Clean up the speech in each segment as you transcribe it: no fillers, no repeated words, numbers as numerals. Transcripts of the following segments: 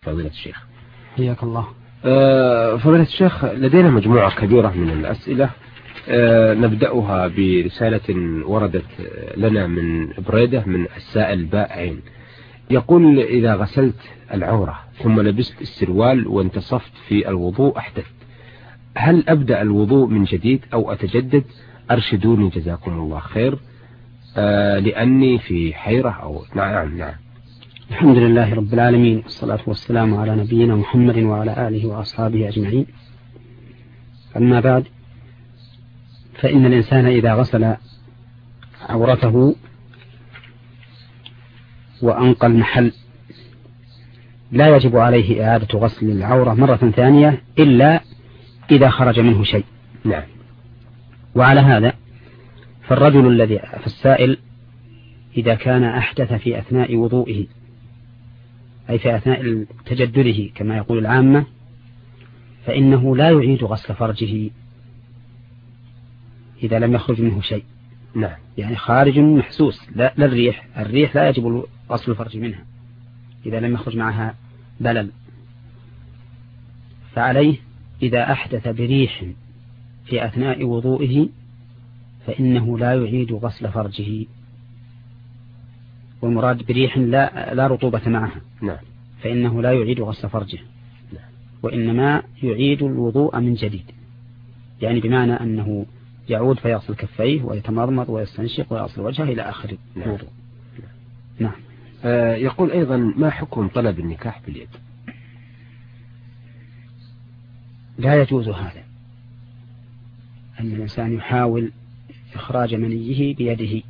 فضيلة الشيخ. حياك الله. فضيلة الشيخ، لدينا مجموعة كبيرة من الأسئلة، نبدأها برسالة وردت لنا من بريدة من السائل بائعين. يقول: إذا غسلت العورة ثم لبست السروال وانتصفت في الوضوء أحدثت، هل أبدأ الوضوء من جديد أو أتجدد؟ أرشدوني جزاكم الله خير، لأني في حيرة. أو نعم. الحمد لله رب العالمين، والصلاة والسلام على نبينا محمد وعلى آله وأصحابه أجمعين. أما بعد، فإن الإنسان إذا غسل عورته وأنقى المحل لا يجب عليه إعادة غسل العورة مرة ثانية إلا إذا خرج منه شيء. نعم. وعلى هذا فالرجل الذي في السائل إذا كان أحدث في أثناء وضوئه، أي في أثناء تجدده كما يقول العامة، فإنه لا يعيد غسل فرجه إذا لم يخرج منه شيء. نعم. يعني خارج محسوس، لا الريح لا يجب غسل الفرج منها إذا لم يخرج معها بلل. فعليه إذا أحدث بريح في أثناء وضوئه فإنه لا يعيد غسل فرجه، والمراد بريح لا رطوبة معها. نعم. فإنه لا يعيد غسل فرجه. نعم. وإنما يعيد الوضوء من جديد، يعني بمعنى أنه يعود فيغسل كفيه ويتمضمض ويستنشق ويغسل وجهه إلى آخر الوضوء. نعم. يقول أيضا: ما حكم طلب النكاح باليد؟ لا يجوز هذا، أن الإنسان يحاول إخراج منيه بيده،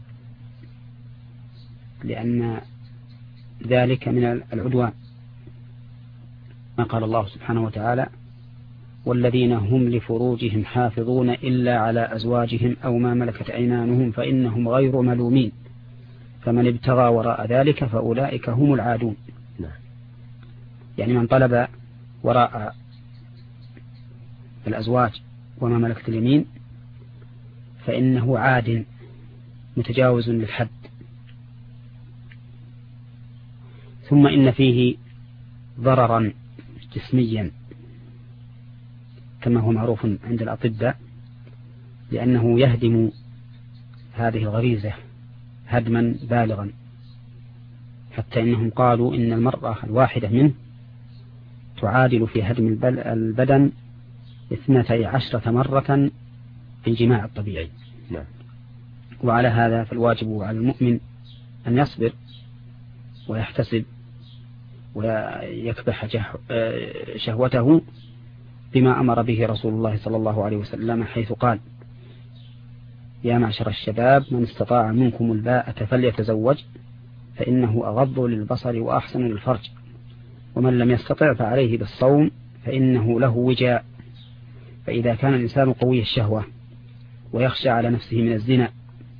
لأن ذلك من العدوان. ما قال الله سبحانه وتعالى: والذين هم لفروجهم حافظون إلا على أزواجهم أو ما ملكت أيمانهم فإنهم غير ملومين فمن ابتغى وراء ذلك فأولئك هم العادون. يعني من طلب وراء الأزواج وما ملكت اليمين فإنه عاد متجاوز للحد. ثم إن فيه ضررا جسميا كما هو معروف عند الأطباء، لأنه يهدم هذه الغريزة هدما بالغا، حتى إنهم قالوا إن المرأة الواحدة منه تعادل في هدم البدن 12 مرة في الجماع الطبيعي. نعم. وعلى هذا فالواجب على المؤمن أن يصبر ويحتسب ويكبح شهوته بما أمر به رسول الله صلى الله عليه وسلم، حيث قال: يا معشر الشباب من استطاع منكم الباءة فليتزوج فإنه أغض للبصر وأحسن للفرج، ومن لم يستطع فعليه بالصوم فإنه له وجاء. فإذا كان الإنسان قوي الشهوة ويخشى على نفسه من الزنا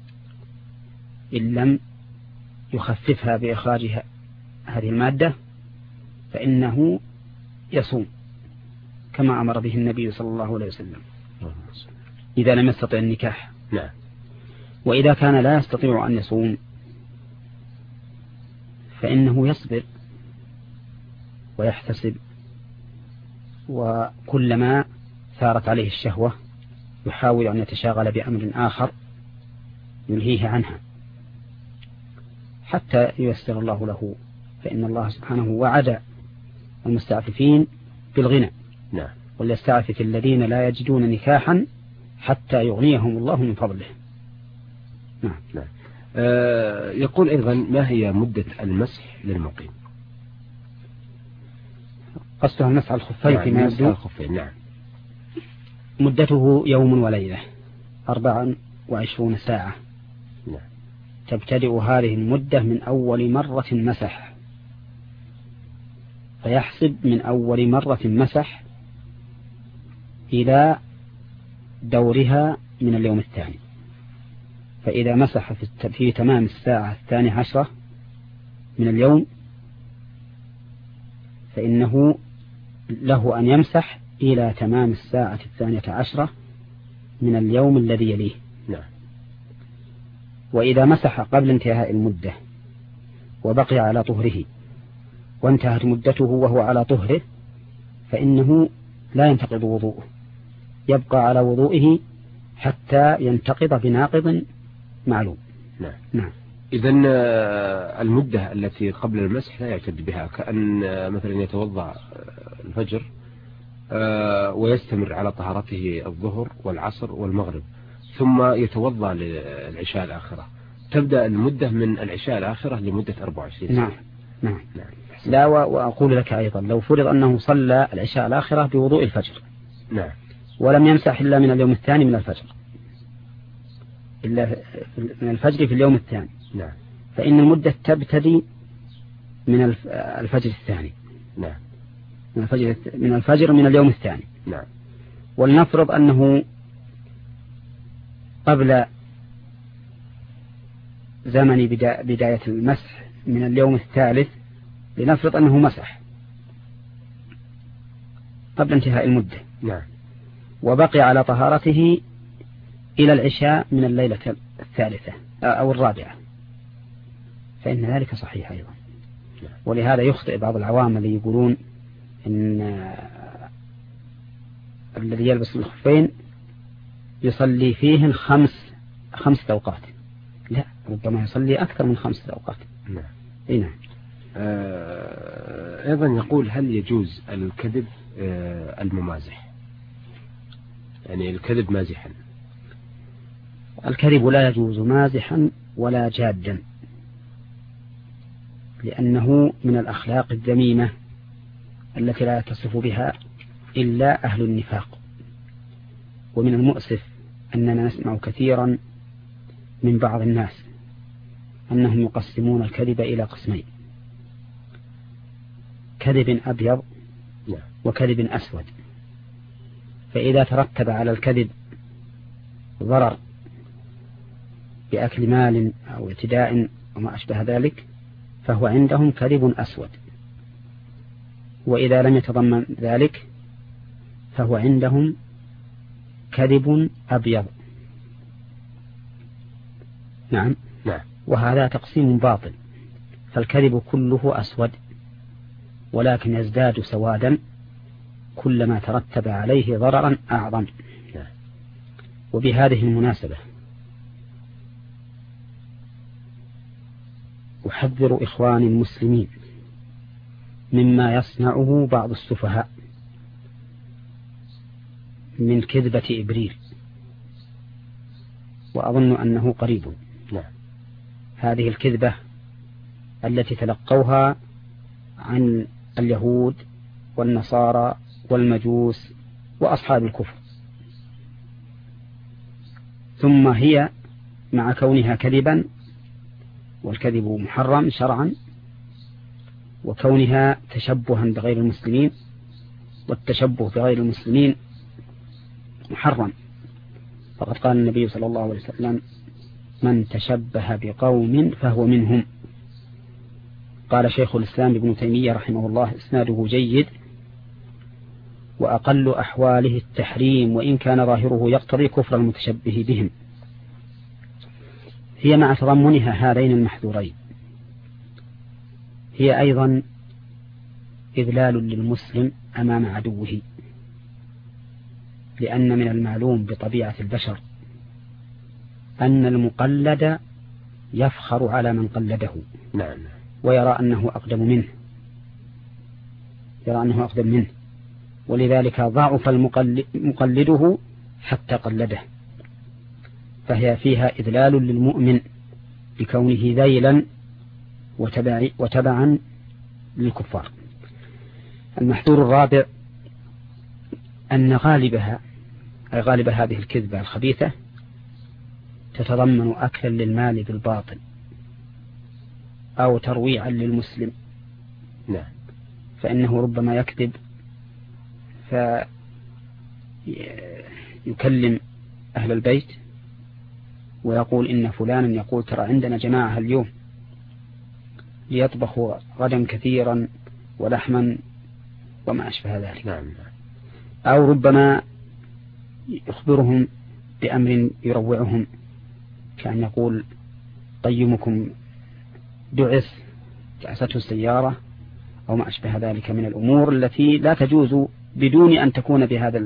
إن لم يخففها بإخراج هذه المادة فإنه يصوم كما أمر به النبي صلى الله عليه وسلم إذا لم يستطع النكاح. نعم. وإذا كان لا يستطيع أن يصوم فإنه يصبر ويحتسب، وكلما ثارت عليه الشهوة يحاول أن يتشاغل بأمر آخر يلهيه عنها حتى ييسر الله له، فإن الله سبحانه وعد المستعففين بالغنى. نعم. وليستعفف الذين لا يجدون نكاحا حتى يغنيهم الله من فضله. نعم. نعم. يقول أيضا: ما هي مدة المسح للمقيم؟ قصدها المسح الخفين فيما يبدو. نعم. مدته يوم وليلة 24 ساعة. نعم. تبتدئ هذه المدة من أول مرة مسح، فيحسب من أول مرة مسح إلى دورها من اليوم الثاني. فإذا مسح في تمام الساعة 12 من اليوم فإنه له أن يمسح إلى تمام الساعة 12 من اليوم الذي يليه. نعم. وإذا مسح قبل انتهاء المدة وبقي على طهره وانتهت مدته وهو على طهره فإنه لا ينتقض وضوءه، يبقى على وضوئه حتى ينتقض بناقض معلوم. نعم. نعم. إذن المدة التي قبل المسح لا يعتد بها، كأن مثلا يتوضأ الفجر ويستمر على طهارته الظهر والعصر والمغرب، ثم يتوضأ للعشاء الآخرة، تبدأ المدة من العشاء الآخرة لمدة 24 سنة. نعم. نعم. نعم. لا، وأقول لك أيضا لو فرض أنه صلى العشاء الآخرة بوضوء الفجر، نعم، ولم يمسح إلا من اليوم الثاني من الفجر، إلا من الفجر في اليوم الثاني، نعم، فإن المدة تبتدي من الفجر الثاني. نعم، من الفجر من اليوم الثاني. نعم. ولنفرض أنه قبل زمن بداية المسح من اليوم الثالث، لنفرض أنه مسح قبل انتهاء المدة، نعم، وبقي على طهارته إلى العشاء من الليلة الثالثة أو الرابعة، فإن ذلك صحيح أيضا. ولهذا يخطئ بعض العوام اللي يقولون إن الذي يلبس الخفين يصلي فيهن خمس أوقات. لا، ربما يصلي أكثر من 5 أوقات. نعم. نعم. أيضا يقول هل يجوز الكذب الممازح، يعني الكذب مازحا؟ الكذب لا يجوز مازحا ولا جادا، لأنه من الأخلاق الذميمة التي لا يتصف بها إلا أهل النفاق. ومن المؤسف أننا نسمع كثيرا من بعض الناس أنهم يقسمون الكذب إلى قسمين: كذب أبيض وكذب أسود. فإذا ترتب على الكذب ضرر بأكل مال أو اعتداء وما أشبه ذلك فهو عندهم كذب أسود، وإذا لم يتضمن ذلك فهو عندهم كذب أبيض. نعم. وهذا تقسيم باطل، فالكذب كله أسود، ولكن يزداد سوادا كلما ترتب عليه ضررا أعظم. وبهذه المناسبة أحذر إخواني المسلمين مما يصنعه بعض السفهاء من كذبة إبريل، وأظن أنه قريب. هذه الكذبة التي تلقوها عن اليهود والنصارى والمجوس وأصحاب الكفر، ثم هي مع كونها كذبا، والكذب محرم شرعا، وكونها تشبها بغير المسلمين، والتشبه بغير المسلمين محرم. فقد قال النبي صلى الله عليه وسلم: من تشبه بقوم فهو منهم. قال شيخ الإسلام ابن تيمية رحمه الله: إسناده جيد، وأقل أحواله التحريم، وإن كان ظاهره يقتضي كفر المتشبه بهم. هي مع تضمنها هذين المحذورين هي أيضا إذلال للمسلم أمام عدوه، لأن من المعلوم بطبيعة البشر أن المقلد يفخر على من قلده، ويرى أنه أقدم منه، ولذلك ضعف مقلده حتى قلده، فهي فيها إذلال للمؤمن بكونه ذيلا وتبعا للكفار. المحذور الرابع أن غالب هذه الكذبة الخبيثة تتضمن أكلا للمال بالباطل أو ترويعا للمسلم. فإنه ربما يكذب فيكلم أهل البيت ويقول إن فلانا يقول ترى عندنا جماعة اليوم ليطبخوا غدا كثيرا ولحما وما أشبه ذلك. أو ربما يخبرهم بأمر يروعهم، كان يقول قيمكم دعسته السيارة أو ما أشبه ذلك من الأمور التي لا تجوز بدون أن تكون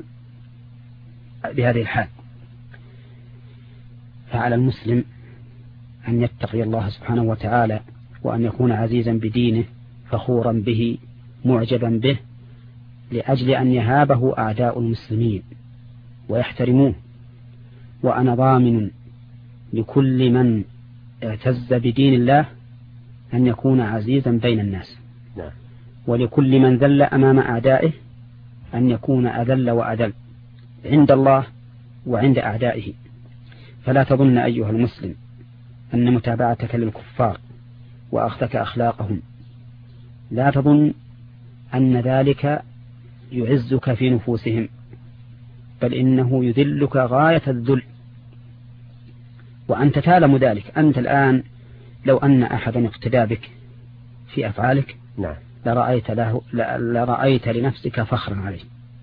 بهذه الحال. فعلى المسلم أن يتقي الله سبحانه وتعالى، وأن يكون عزيزا بدينه فخورا به معجبا به، لأجل أن يهابه أعداء المسلمين ويحترموه. وأنا ضامن لكل من اعتز بدين الله أن يكون عزيزا بين الناس، ولكل من ذل أمام أعدائه أن يكون أذل وأذل عند الله وعند أعدائه. فلا تظن أيها المسلم أن متابعتك للكفار وأخذك أخلاقهم، لا تظن أن ذلك يعزك في نفوسهم، بل إنه يذلك غاية الذل، وأنت تعلم ذلك. أنت الآن لو أن أحدا اقتدى بك في أفعالك لرأيت لنفسك فخرا عليه،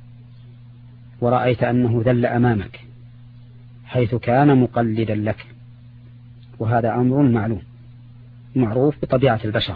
ورأيت أنه ذل أمامك حيث كان مقلدا لك، وهذا أمر معلوم معروف بطبيعة البشر.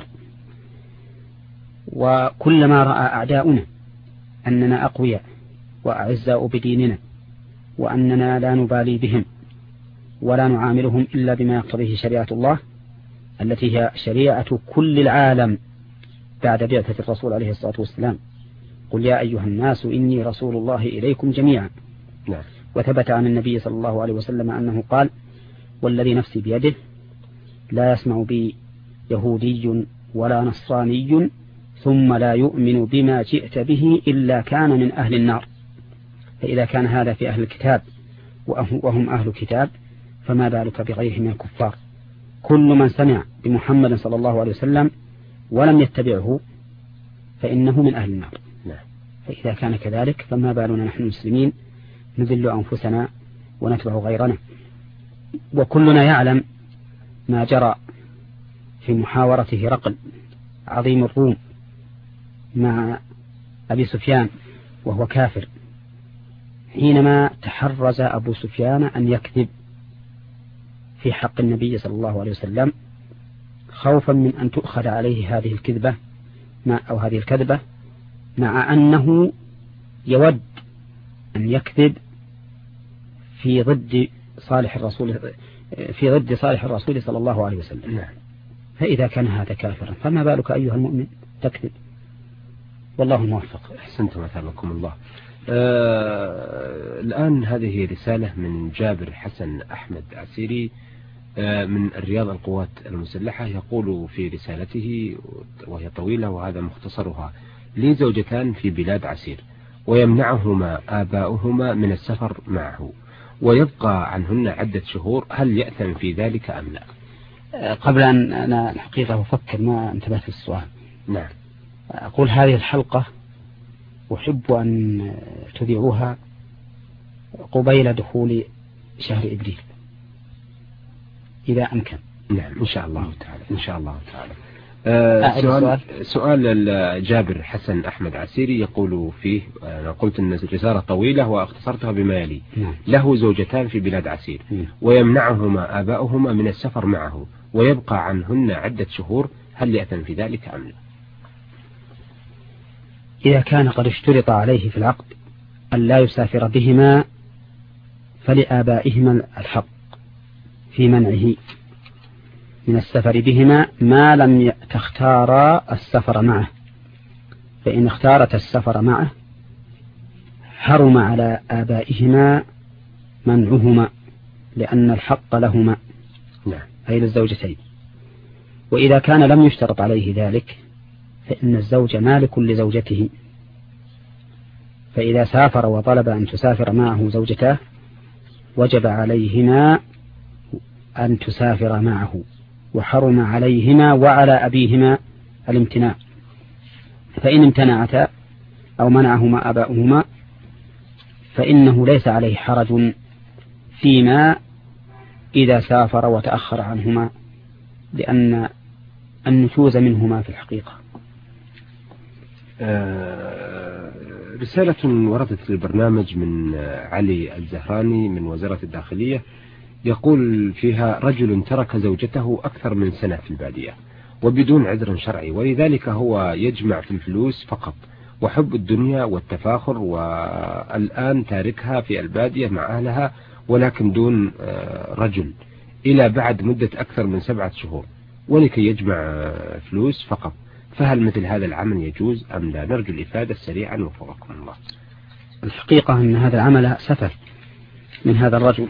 وكلما رأى أعداؤنا أننا أقوياء وأعزاء بديننا، وأننا لا نبالي بهم ولا نعاملهم إلا بما يقتضيه شريعة الله التي هي شريعة كل العالم بعد بعثة الرسول عليه الصلاة والسلام، قل يا أيها الناس إني رسول الله إليكم جميعا. وثبت عن النبي صلى الله عليه وسلم أنه قال: والذي نفسي بيده لا يسمع بي يهودي ولا نصراني ثم لا يؤمن بما جئت به إلا كان من أهل النار. فإذا كان هذا في أهل الكتاب وهم أهل الكتاب، فما بالك بغيرهم من الكفار؟ كل من سمع بمحمد صلى الله عليه وسلم ولم يتبعه فإنه من أهل النار. فإذا كان كذلك فما بالنا نحن المسلمين نذل أنفسنا ونتبع غيرنا؟ وكلنا يعلم ما جرى في محاورة هرقل عظيم الروم مع أبي سفيان وهو كافر، حينما تحرز أبو سفيان أن يكذب في حق النبي صلى الله عليه وسلم، خوفا من أن تؤخذ عليه هذه الكذبة أو هذه الكذبة، مع أنه يود أن يكذب في ضد صالح الرسول صلى الله عليه وسلم. فإذا كان هذا كافرا فما بالك أيها المؤمن تكذب؟ والله الموفق. أحسنتم مثابكم الله. الآن هذه رسالة من جابر حسن أحمد عسيري من الرياض القوات المسلحة، يقول في رسالته وهي طويلة وهذا مختصرها: لي زوجتان في بلاد عسير، ويمنعهما آباؤهما من السفر معه، ويبقى عنهن عدة شهور، هل يأثم في ذلك أم لا؟ قبل أن أنا الحقيقة أفكر ما انتبهت للسؤال. نعم. أقول هذه الحلقة أحب أن تذيعوها قبيل دخول شهر إبريل إذا أمكن. نعم إن شاء الله تعالى. إن شاء الله تعالى. سؤال جابر حسن أحمد عسيري يقول فيه: أنا قلت أن الرسالة طويلة واختصرتها بما يلي. له زوجتان في بلاد عسير، ويمنعهما آباؤهما من السفر معه، ويبقى عنهن عدة شهور، هل يأثم في ذلك أم لا؟ إذا كان قد اشترط عليه في العقد أن لا يسافر بهما فلآبائهما الحق في منعه من السفر بهما ما لم تختارا السفر معه، فإن اختارت السفر معه حرم على آبائهما منعهما، لأن الحق لهما أي للزوجتين. وإذا كان لم يشترط عليه ذلك فإن الزوج مالك لزوجته، فإذا سافر وطلب أن تسافر معه زوجته وجب عليهما أن تسافر معه، وحرم عليهما وعلى أبيهما الامتناع. فإن امتنعتا أو منعهما آباؤهما فإنه ليس عليه حرج فيما إذا سافر وتأخر عنهما، لأن النشوز منهما في الحقيقة. رسالة وردت للبرنامج من علي الزهراني من وزارة الداخلية، يقول فيها: رجل ترك زوجته أكثر من سنة في البادية، وبدون عذر شرعي، ولذلك هو يجمع في الفلوس فقط وحب الدنيا والتفاخر، والآن تاركها في البادية مع أهلها ولكن دون رجل إلى بعد مدة أكثر من 7 شهور، ولكي يجمع فلوس فقط. فهل مثل هذا العمل يجوز أم لا؟ نرجو الإفادة سريعا وفقكم الله. الحقيقة أن هذا العمل سفل من هذا الرجل،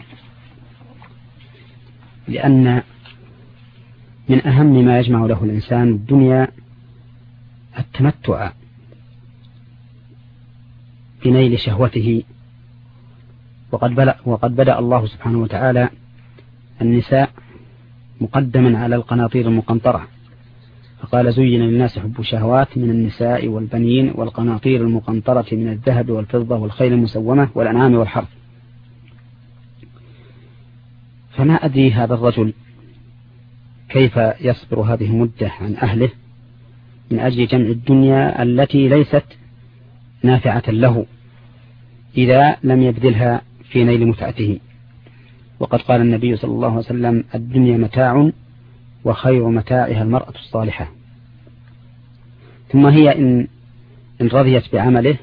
لأن من أهم ما يجمع له الإنسان الدنيا التمتع بنيل شهوته، وقد بدأ الله سبحانه وتعالى النساء مقدما على القناطير المقنطرة، فقال: زين للناس حب الشهوات من النساء والبنين والقناطير المقنطرة من الذهب والفضة والخيل المسومة والأنعام والحرث. فما أدري هذا الرجل كيف يصبر هذه المدة عن أهله من أجل جمع الدنيا التي ليست نافعة له إذا لم يبذلها في نيل متعته. وقد قال النبي صلى الله عليه وسلم: الدنيا متاع وخير متاعها المرأة الصالحة. ثم هي إن رضيت بعمله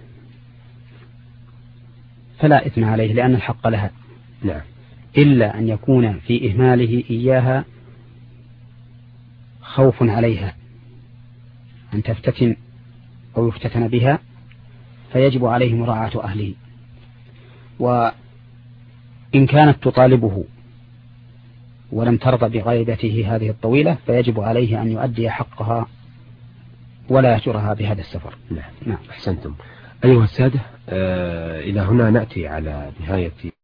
فلا إثم عليه، لأن الحق لها، نعم، إلا أن يكون في إهماله إياها خوف عليها أن تفتتن أو يفتتن بها، فيجب عليه مراعاة أهله. وإن كانت تطالبه ولم ترضى بغيبته هذه الطويلة فيجب عليه أن يؤدي حقها ولا يهجرها بهذا السفر. نعم. أحسنتم. أيها السادة، إلى هنا نأتي على نهاية